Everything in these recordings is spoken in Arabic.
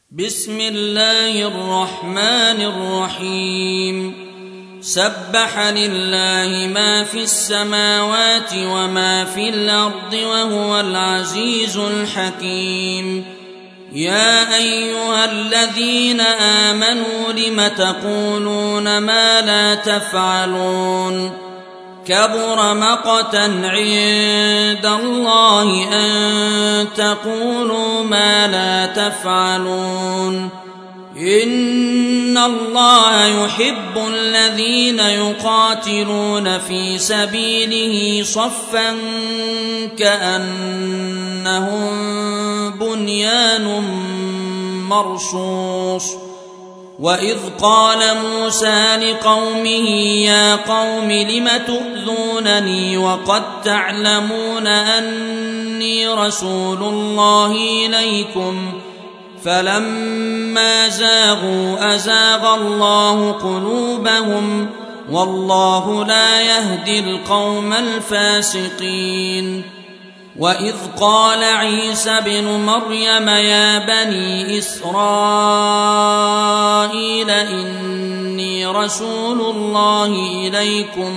بسم الله الرحمن الرحيم سبح لله ما في السماوات وما في الأرض وهو العزيز الحكيم يا أيها الذين آمنوا لم تقولون ما لا تفعلون كبر مقتا عند الله أن تقولوا ما لا تفعلون إن الله يحب الذين يقاتلون في سبيله صفا كأنهم بنيان مرصوص وإذ قال موسى لقومه يا قوم لم تؤذونني وقد تعلمون أني رسول الله إليكم فلما زاغوا أزاغ الله قلوبهم والله لا يهدي القوم الفاسقين وإذ قال عيسى بن مريم يا بني إسرائيل إني رسول الله إليكم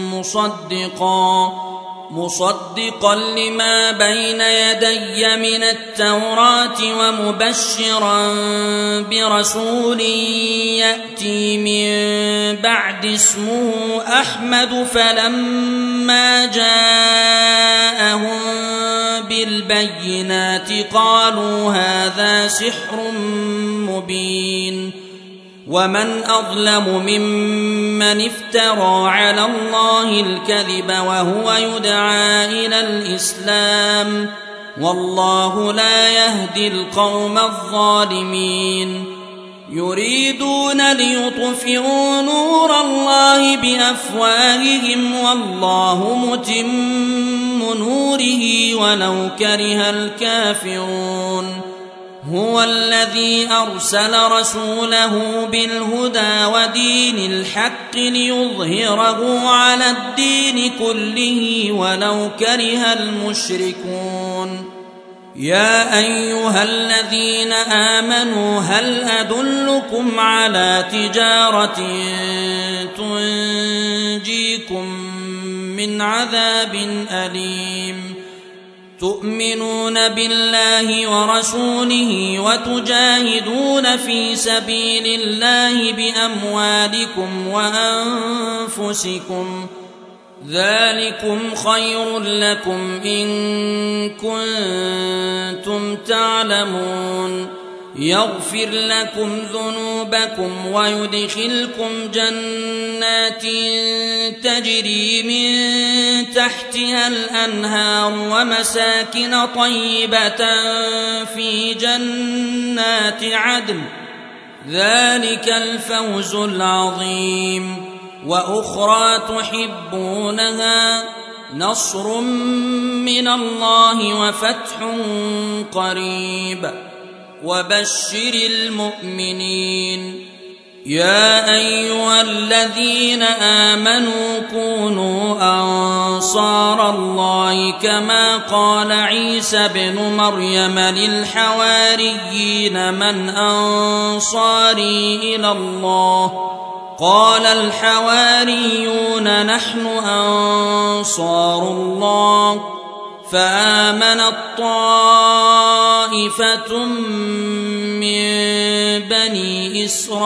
مصدقا لما بين يدي من التوراة ومبشرا برسول يأتي من بعد اسمه أحمد فلما جاءهم بالبينات قالوا هذا سحر مبين ومن أظلم ممن افترى على الله الكذب وهو يدعى إلى الإسلام والله لا يهدي القوم الظالمين يريدون ليطفئوا نور الله بأفواههم والله متم نوره ولو كره الكافرون هو الذي أرسل رسوله بالهدى ودين الحق ليظهره على الدين كله ولو كره المشركون يا أيها الذين آمنوا هل أدلكم على تجارة تنجيكم من عذاب أليم تؤمنون بالله ورسوله وتجاهدون في سبيل الله بأموالكم وأنفسكم ذلكم خير لكم إن كنتم تعلمون يغفر لكم ذنوبكم ويدخلكم جنات تجري من تحتها الأنهار ومساكن طيبة في جنات عدن ذلك الفوز العظيم وأخرى تحبونها نصر من الله وفتح قريب وبشر المؤمنين يا أيها الذين آمنوا كونوا أنصار الله كما قال عيسى بن مريم للحواريين من أنصاري إلى الله قال الحواريون نحن أنصار الله فآمنت طائفة من بني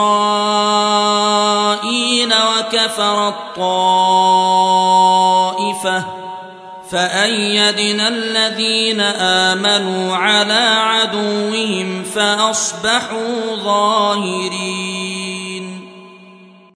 إسرائيل وكفرت طائفة فأيدنا الذين آمنوا على عدوهم فأصبحوا ظاهرين.